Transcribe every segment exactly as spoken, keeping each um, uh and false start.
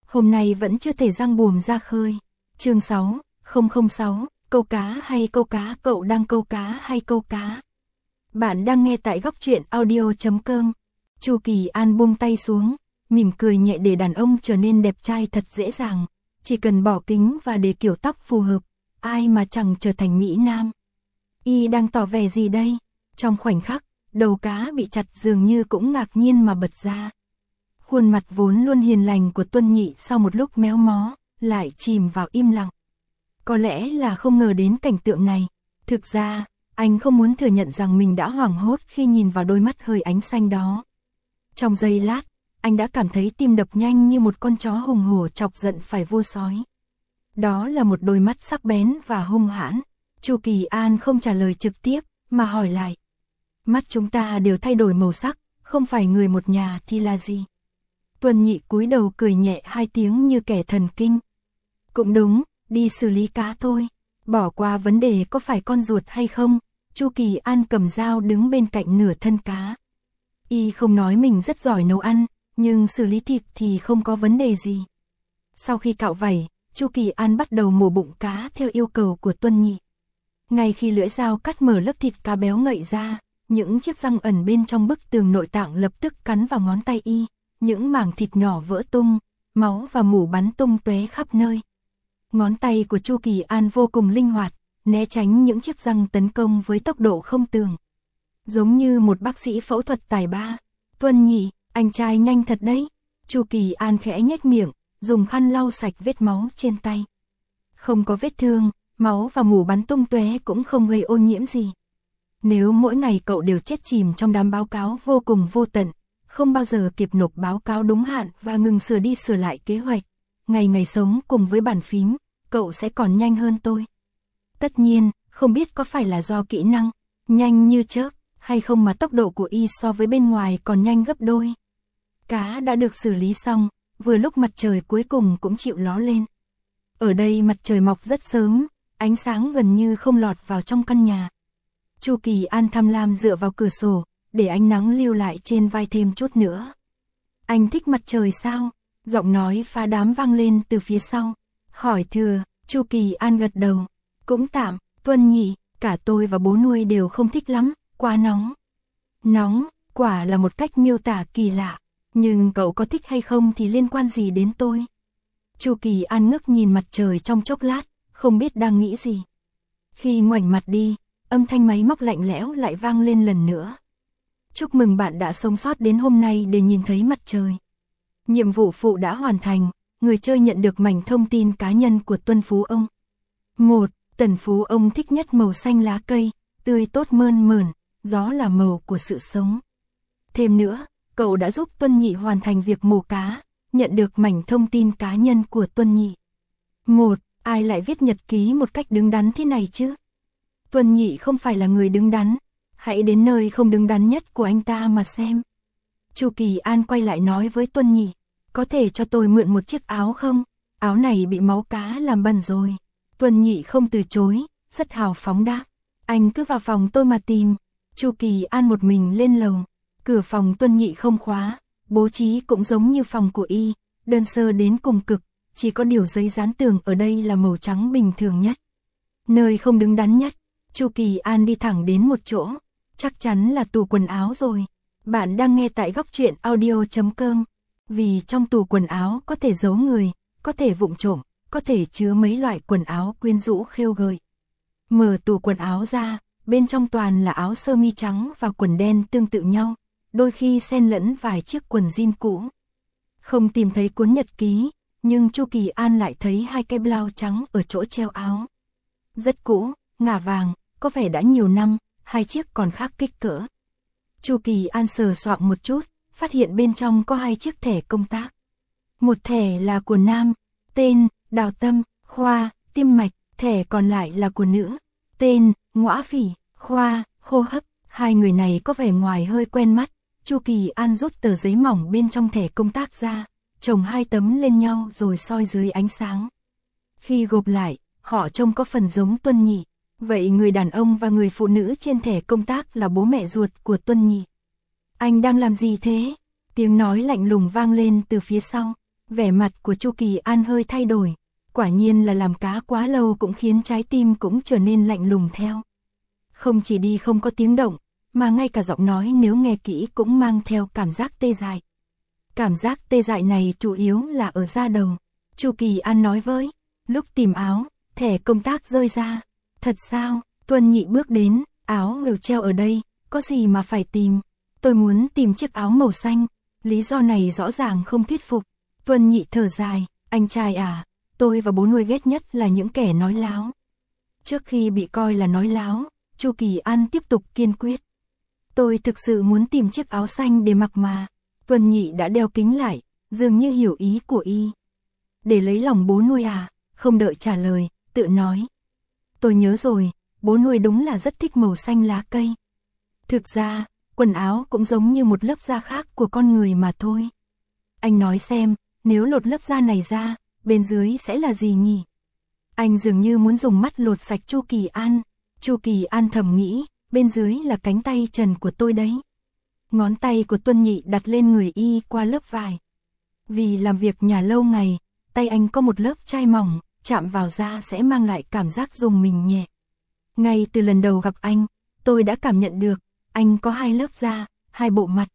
hôm nay vẫn chưa thể giăng buồm ra khơi. Chương sáu, không không sáu, câu cá hay câu cá, cậu đang câu cá hay câu cá? Bạn đang nghe tại góc truyện audio chấm com. Chu Kỳ An buông tay xuống, mỉm cười nhẹ, để đàn ông trở nên đẹp trai thật dễ dàng, chỉ cần bỏ kính và để kiểu tóc phù hợp, ai mà chẳng trở thành mỹ nam. Y đang tỏ vẻ gì đây? Trong khoảnh khắc, đầu cá bị chặt dường như cũng ngạc nhiên mà bật ra. Khuôn mặt vốn luôn hiền lành của Tuân Nhị sau một lúc méo mó, lại chìm vào im lặng. Có lẽ là không ngờ đến cảnh tượng này. Thực ra, anh không muốn thừa nhận rằng mình đã hoảng hốt khi nhìn vào đôi mắt hơi ánh xanh đó. Trong giây lát, anh đã cảm thấy tim đập nhanh như một con chó hùng hổ chọc giận phải vô sói. Đó là một đôi mắt sắc bén và hung hãn. Chu Kỳ An không trả lời trực tiếp, mà hỏi lại. Mắt chúng ta đều thay đổi màu sắc, không phải người một nhà thì là gì? Tuân Nhị cúi đầu cười nhẹ hai tiếng như kẻ thần kinh. Cũng đúng, đi xử lý cá thôi. Bỏ qua vấn đề có phải con ruột hay không, Chu Kỳ An cầm dao đứng bên cạnh nửa thân cá. Y không nói mình rất giỏi nấu ăn, nhưng xử lý thịt thì không có vấn đề gì. Sau khi cạo vảy, Chu Kỳ An bắt đầu mổ bụng cá theo yêu cầu của Tuân Nhị. Ngay khi lưỡi dao cắt mở lớp thịt cá béo ngậy ra, những chiếc răng ẩn bên trong bức tường nội tạng lập tức cắn vào ngón tay Y, những mảng thịt nhỏ vỡ tung, máu và mủ bắn tung tóe khắp nơi. Ngón tay của Chu Kỳ An vô cùng linh hoạt, né tránh những chiếc răng tấn công với tốc độ không tưởng. Giống như một bác sĩ phẫu thuật tài ba. Tuân Nhị, anh trai nhanh thật đấy. Chu Kỳ An khẽ nhếch miệng, dùng khăn lau sạch vết máu trên tay. Không có vết thương, máu và mủ bắn tung tóe cũng không gây ô nhiễm gì. Nếu mỗi ngày cậu đều chết chìm trong đám báo cáo vô cùng vô tận, không bao giờ kịp nộp báo cáo đúng hạn và ngừng sửa đi sửa lại kế hoạch, ngày ngày sống cùng với bàn phím, cậu sẽ còn nhanh hơn tôi. Tất nhiên, không biết có phải là do kỹ năng nhanh như chớp hay không mà tốc độ của Y so với bên ngoài còn nhanh gấp đôi. Cá đã được xử lý xong, vừa lúc mặt trời cuối cùng cũng chịu ló lên. Ở đây mặt trời mọc rất sớm, ánh sáng gần như không lọt vào trong căn nhà. Chu Kỳ An tham lam dựa vào cửa sổ, để ánh nắng lưu lại trên vai thêm chút nữa. Anh thích mặt trời sao? Giọng nói phá đám vang lên từ phía sau. Hỏi thừa, Chu Kỳ An gật đầu. Cũng tạm, Tuân Nhị, cả tôi và bố nuôi đều không thích lắm, quá nóng. Nóng, quả là một cách miêu tả kỳ lạ, nhưng cậu có thích hay không thì liên quan gì đến tôi? Chu Kỳ An ngước nhìn mặt trời trong chốc lát, không biết đang nghĩ gì. Khi ngoảnh mặt đi, âm thanh máy móc lạnh lẽo lại vang lên lần nữa. Chúc mừng bạn đã sống sót đến hôm nay để nhìn thấy mặt trời. Nhiệm vụ phụ đã hoàn thành, người chơi nhận được mảnh thông tin cá nhân của Tuân Phú Ông. một. Tần Phú Ông thích nhất màu xanh lá cây, tươi tốt mơn mởn, gió là màu của sự sống. Thêm nữa, cậu đã giúp Tuân Nhị hoàn thành việc mổ cá, nhận được mảnh thông tin cá nhân của Tuân Nhị. một. Ai lại viết nhật ký một cách đứng đắn thế này chứ? Tuân Nhị không phải là người đứng đắn, hãy đến nơi không đứng đắn nhất của anh ta mà xem. Chu Kỳ An quay lại nói với Tuân Nhị, có thể cho tôi mượn một chiếc áo không? Áo này bị máu cá làm bẩn rồi. Tuân Nhị không từ chối, rất hào phóng đáp. Anh cứ vào phòng tôi mà tìm. Chu Kỳ An một mình lên lầu. Cửa phòng Tuân Nhị không khóa, bố trí cũng giống như phòng của Y, đơn sơ đến cùng cực, chỉ có điều giấy dán tường ở đây là màu trắng bình thường nhất. Nơi không đứng đắn nhất, Chu Kỳ An đi thẳng đến một chỗ, chắc chắn là tủ quần áo rồi. Bạn đang nghe tại góc truyện audio chấm com. Vì trong tủ quần áo có thể giấu người, có thể vụng trộm, có thể chứa mấy loại quần áo quyến rũ khêu gợi. Mở tủ quần áo ra, bên trong toàn là áo sơ mi trắng và quần đen tương tự nhau, đôi khi xen lẫn vài chiếc quần jean cũ. Không tìm thấy cuốn nhật ký, nhưng Chu Kỳ An lại thấy hai cái blau trắng ở chỗ treo áo. Rất cũ, ngả vàng, có vẻ đã nhiều năm, hai chiếc còn khác kích cỡ. Chu Kỳ An sờ soạng một chút, phát hiện bên trong có hai chiếc thẻ công tác. Một thẻ là của nam, tên, Đào Tâm, khoa, tim mạch, thẻ còn lại là của nữ, tên, Ngõa Phỉ, khoa, hô hấp. Hai người này có vẻ ngoài hơi quen mắt. Chu Kỳ An rút tờ giấy mỏng bên trong thẻ công tác ra, chồng hai tấm lên nhau rồi soi dưới ánh sáng. Khi gộp lại, họ trông có phần giống Tuân Nhị. Vậy người đàn ông và người phụ nữ trên thẻ công tác là bố mẹ ruột của Tuân Nhị. Anh đang làm gì thế? Tiếng nói lạnh lùng vang lên từ phía sau. Vẻ mặt của Chu Kỳ An hơi thay đổi, quả nhiên là làm cá quá lâu cũng khiến trái tim cũng trở nên lạnh lùng theo. Không chỉ đi không có tiếng động, mà ngay cả giọng nói nếu nghe kỹ cũng mang theo cảm giác tê dại. Cảm giác tê dại này chủ yếu là ở da đầu. Chu Kỳ An nói với, lúc tìm áo, thẻ công tác rơi ra. Thật sao? Tuân Nhị bước đến, áo đều treo ở đây, có gì mà phải tìm? Tôi muốn tìm chiếc áo màu xanh, lý do này rõ ràng không thuyết phục. Tuân Nhị thở dài, anh trai à, tôi và bố nuôi ghét nhất là những kẻ nói láo. Trước khi bị coi là nói láo, Chu Kỳ An tiếp tục kiên quyết. Tôi thực sự muốn tìm chiếc áo xanh để mặc mà. Tuân Nhị đã đeo kính lại, dường như hiểu ý của y. Để lấy lòng bố nuôi à, không đợi trả lời, tự nói. Tôi nhớ rồi, bố nuôi đúng là rất thích màu xanh lá cây. Thực ra, quần áo cũng giống như một lớp da khác của con người mà thôi. Anh nói xem, nếu lột lớp da này ra, bên dưới sẽ là gì nhỉ? Anh dường như muốn dùng mắt lột sạch Chu Kỳ An. Chu Kỳ An thầm nghĩ, bên dưới là cánh tay trần của tôi đấy. Ngón tay của Tuân Nhị đặt lên người y qua lớp vải. Vì làm việc nhà lâu ngày, tay anh có một lớp chai mỏng, chạm vào da sẽ mang lại cảm giác rùng mình nhẹ. Ngay từ lần đầu gặp anh, tôi đã cảm nhận được, anh có hai lớp da, hai bộ mặt.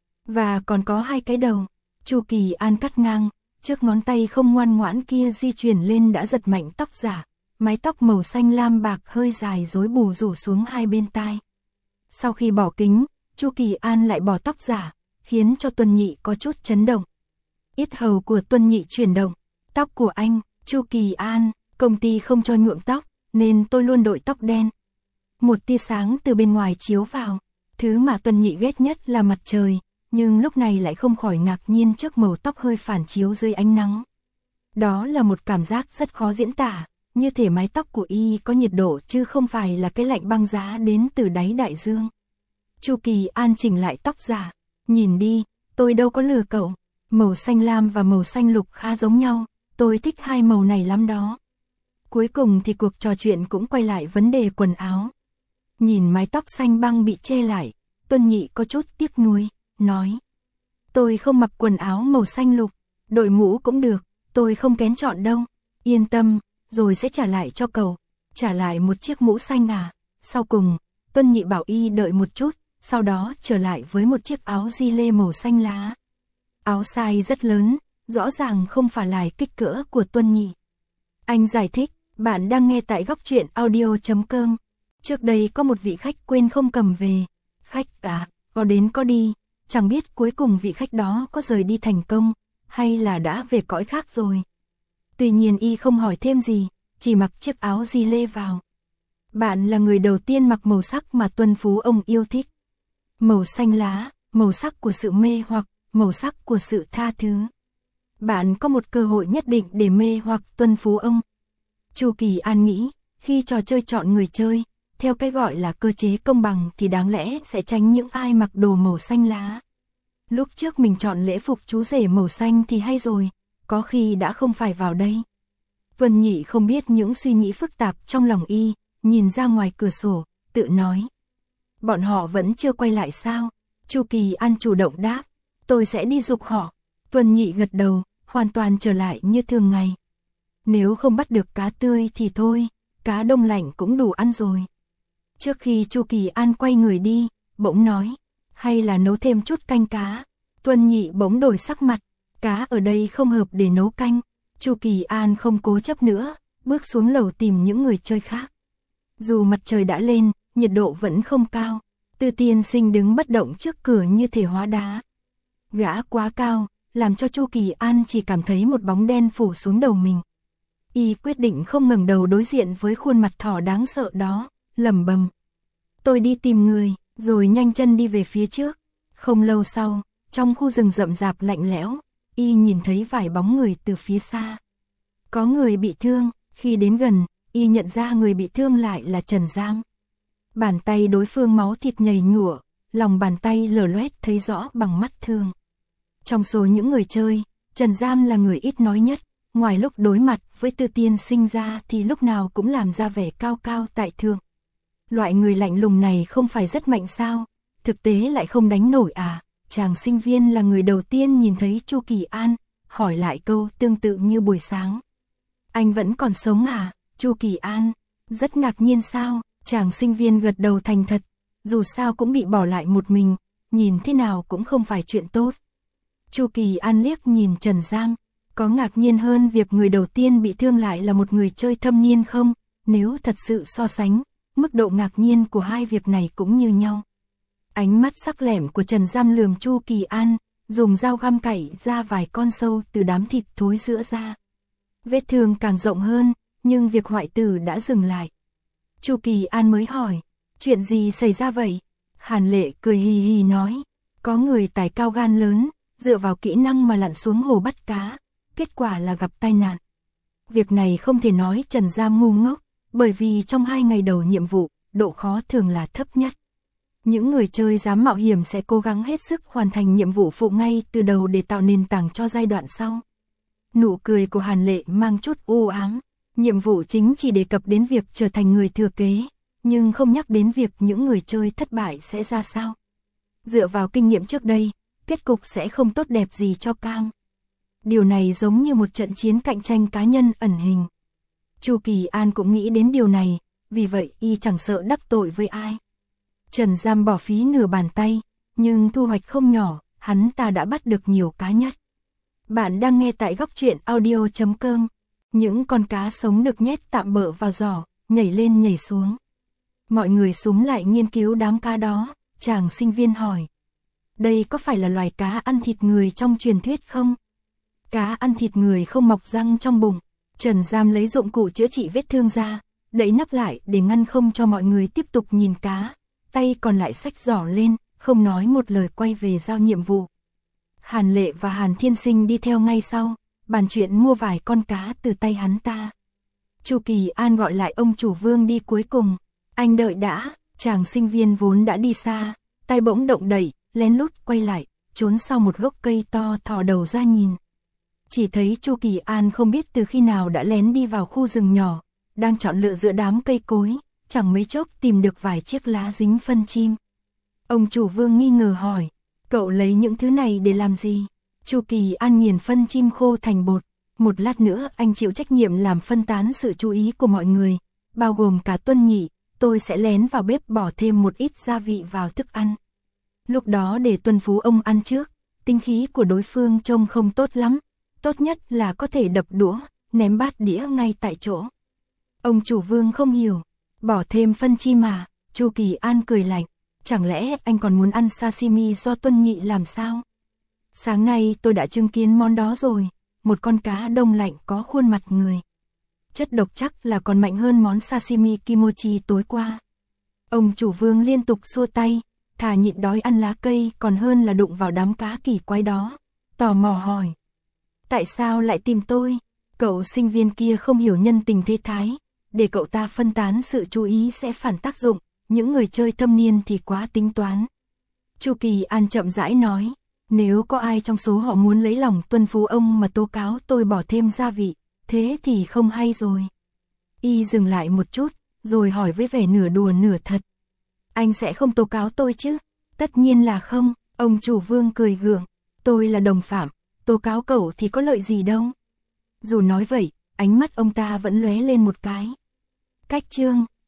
Và còn có hai cái đầu. Chu Kỳ An cắt ngang, trước ngón tay không ngoan ngoãn kia di chuyển lên đã giật mạnh tóc giả. Mái tóc màu xanh lam bạc hơi dài rối bù rủ xuống hai bên tai. Sau khi bỏ kính, Chu Kỳ An lại bỏ tóc giả, khiến cho Tuân Nhị có chút chấn động. Yết hầu của Tuân Nhị chuyển động. Tóc của anh, Chu Kỳ An, công ty không cho nhuộm tóc, nên tôi luôn đội tóc đen. Một tia sáng từ bên ngoài chiếu vào. Thứ mà Tuân Nhị ghét nhất là mặt trời, nhưng lúc này lại không khỏi ngạc nhiên trước màu tóc hơi phản chiếu dưới ánh nắng. Đó là một cảm giác rất khó diễn tả. Như thể mái tóc của y có nhiệt độ chứ không phải là cái lạnh băng giá đến từ đáy đại dương. Chu Kỳ An chỉnh lại tóc giả. Nhìn đi, tôi đâu có lừa cậu. Màu xanh lam và màu xanh lục khá giống nhau. Tôi thích hai màu này lắm đó. Cuối cùng thì cuộc trò chuyện cũng quay lại vấn đề quần áo. Nhìn mái tóc xanh băng bị che lại, Tuân Nhị có chút tiếc nuối, nói. Tôi không mặc quần áo màu xanh lục, đội mũ cũng được, tôi không kén chọn đâu. Yên tâm. Rồi sẽ trả lại cho cậu. Trả lại một chiếc mũ xanh à? Sau cùng, Tuân Nhị bảo y đợi một chút, sau đó trở lại với một chiếc áo gi lê màu xanh lá. Áo size rất lớn, rõ ràng không phải là kích cỡ của Tuân Nhị. Anh giải thích, bạn đang nghe tại góc truyện audio chấm com. Trước đây có một vị khách quên không cầm về. Khách à, có đến có đi, chẳng biết cuối cùng vị khách đó có rời đi thành công, hay là đã về cõi khác rồi. Tuy nhiên y không hỏi thêm gì, chỉ mặc chiếc áo gi lê vào. Bạn là người đầu tiên mặc màu sắc mà Tuân Phú ông yêu thích. Màu xanh lá, màu sắc của sự mê hoặc, màu sắc của sự tha thứ. Bạn có một cơ hội nhất định để mê hoặc Tuân Phú ông. Chu Kỳ An nghĩ, khi trò chơi chọn người chơi, theo cái gọi là cơ chế công bằng thì đáng lẽ sẽ tránh những ai mặc đồ màu xanh lá. Lúc trước mình chọn lễ phục chú rể màu xanh thì hay rồi. Có khi đã không phải vào đây. Tuân Nhị không biết những suy nghĩ phức tạp trong lòng y, nhìn ra ngoài cửa sổ, tự nói. Bọn họ vẫn chưa quay lại sao? Chu Kỳ An chủ động đáp, tôi sẽ đi giục họ. Tuân Nhị gật đầu, hoàn toàn trở lại như thường ngày. Nếu không bắt được cá tươi thì thôi, cá đông lạnh cũng đủ ăn rồi. Trước khi Chu Kỳ An quay người đi, bỗng nói, hay là nấu thêm chút canh cá. Tuân Nhị bỗng đổi sắc mặt. Cá ở đây không hợp để nấu canh. Chu Kỳ An không cố chấp nữa, bước xuống lầu tìm những người chơi khác. Dù mặt trời đã lên, nhiệt độ vẫn không cao. Tư Tiên Sinh đứng bất động trước cửa như thể hóa đá. Gã quá cao, làm cho Chu Kỳ An chỉ cảm thấy một bóng đen phủ xuống đầu mình. Y quyết định không ngẩng đầu đối diện với khuôn mặt thỏ đáng sợ đó, lẩm bẩm. Tôi đi tìm người, rồi nhanh chân đi về phía trước. Không lâu sau, trong khu rừng rậm rạp lạnh lẽo, y nhìn thấy vài bóng người từ phía xa. Có người bị thương, khi đến gần, y nhận ra người bị thương lại là Trần Giam. Bàn tay đối phương máu thịt nhầy nhụa, lòng bàn tay lở loét thấy rõ bằng mắt thường. Trong số những người chơi, Trần Giam là người ít nói nhất, ngoài lúc đối mặt với Tư Tiên Sinh ra thì lúc nào cũng làm ra vẻ cao cao tại thượng. Loại người lạnh lùng này không phải rất mạnh sao, thực tế lại không đánh nổi à? Chàng sinh viên là người đầu tiên nhìn thấy Chu Kỳ An, hỏi lại câu tương tự như buổi sáng. Anh vẫn còn sống à, Chu Kỳ An? Rất ngạc nhiên sao? Chàng sinh viên gật đầu thành thật, dù sao cũng bị bỏ lại một mình, nhìn thế nào cũng không phải chuyện tốt. Chu Kỳ An liếc nhìn Trần Giam, có ngạc nhiên hơn việc người đầu tiên bị thương lại là một người chơi thâm niên không? Nếu thật sự so sánh, mức độ ngạc nhiên của hai việc này cũng như nhau. Ánh mắt sắc lẻm của Trần Giam lườm Chu Kỳ An, dùng dao găm cày ra vài con sâu từ đám thịt thối giữa ra. Vết thương càng rộng hơn, nhưng việc hoại tử đã dừng lại. Chu Kỳ An mới hỏi, chuyện gì xảy ra vậy? Hàn Lệ cười hì hì nói, có người tài cao gan lớn, dựa vào kỹ năng mà lặn xuống hồ bắt cá, kết quả là gặp tai nạn. Việc này không thể nói Trần Giam ngu ngốc, bởi vì trong hai ngày đầu nhiệm vụ, độ khó thường là thấp nhất. Những người chơi dám mạo hiểm sẽ cố gắng hết sức hoàn thành nhiệm vụ phụ ngay từ đầu để tạo nền tảng cho giai đoạn sau. Nụ cười của Hàn Lệ mang chút u ám, nhiệm vụ chính chỉ đề cập đến việc trở thành người thừa kế, nhưng không nhắc đến việc những người chơi thất bại sẽ ra sao. Dựa vào kinh nghiệm trước đây, kết cục sẽ không tốt đẹp gì cho Cam. Điều này giống như một trận chiến cạnh tranh cá nhân ẩn hình. Chu Kỳ An cũng nghĩ đến điều này, vì vậy y chẳng sợ đắc tội với ai. Trần Giam bỏ phí nửa bàn tay, nhưng thu hoạch không nhỏ, hắn ta đã bắt được nhiều cá nhất. Bạn đang nghe tại góc truyện audio chấm com. Những con cá sống được nhét tạm bợ vào giỏ, nhảy lên nhảy xuống. Mọi người xúm lại nghiên cứu đám cá đó, chàng sinh viên hỏi. Đây có phải là loài cá ăn thịt người trong truyền thuyết không? Cá ăn thịt người không mọc răng trong bụng. Trần Giam lấy dụng cụ chữa trị vết thương ra, đậy nắp lại để ngăn không cho mọi người tiếp tục nhìn cá. Tay còn lại xách giỏ lên, không nói một lời quay về giao nhiệm vụ. Hàn Lệ và Hàn Thiên Sinh đi theo ngay sau, bàn chuyện mua vài con cá từ tay hắn ta. Chu Kỳ An gọi lại ông chủ Vương đi cuối cùng. Anh đợi đã, chàng sinh viên vốn đã đi xa, tay bỗng động đẩy, lén lút quay lại, trốn sau một gốc cây to thò đầu ra nhìn. Chỉ thấy Chu Kỳ An không biết từ khi nào đã lén đi vào khu rừng nhỏ, đang chọn lựa giữa đám cây cối, chẳng mấy chốc tìm được vài chiếc lá dính phân chim. Ông chủ Vương nghi ngờ hỏi, cậu lấy những thứ này để làm gì? Chu Kỳ An nghiền phân chim khô thành bột, một lát nữa anh chịu trách nhiệm làm phân tán sự chú ý của mọi người, bao gồm cả Tuân Nhị, tôi sẽ lén vào bếp bỏ thêm một ít gia vị vào thức ăn. Lúc đó để Tuân Phú ông ăn trước, tinh khí của đối phương trông không tốt lắm, tốt nhất là có thể đập đũa, ném bát đĩa ngay tại chỗ. Ông chủ Vương không hiểu, bỏ thêm phân chim mà, Chu Kỳ An cười lạnh, chẳng lẽ anh còn muốn ăn sashimi do Tuân Nhị làm sao? Sáng nay tôi đã chứng kiến món đó rồi, một con cá đông lạnh có khuôn mặt người. Chất độc chắc là còn mạnh hơn món sashimi kimochi tối qua. Ông chủ Vương liên tục xua tay, thà nhịn đói ăn lá cây còn hơn là đụng vào đám cá kỳ quái đó. Tò mò hỏi, tại sao lại tìm tôi? Cậu sinh viên kia không hiểu nhân tình thế thái, để cậu ta phân tán sự chú ý sẽ phản tác dụng, những người chơi thâm niên thì quá tính toán. Chu Kỳ An chậm rãi nói, nếu có ai trong số họ muốn lấy lòng Tuân Phú ông mà tố cáo tôi bỏ thêm gia vị, thế thì không hay rồi. Y dừng lại một chút, rồi hỏi với vẻ nửa đùa nửa thật. Anh sẽ không tố cáo tôi chứ? Tất nhiên là không, ông chủ Vương cười gượng, tôi là đồng phạm, tố cáo cậu thì có lợi gì đâu. Dù nói vậy, ánh mắt ông ta vẫn lóe lên một cái. Cách chương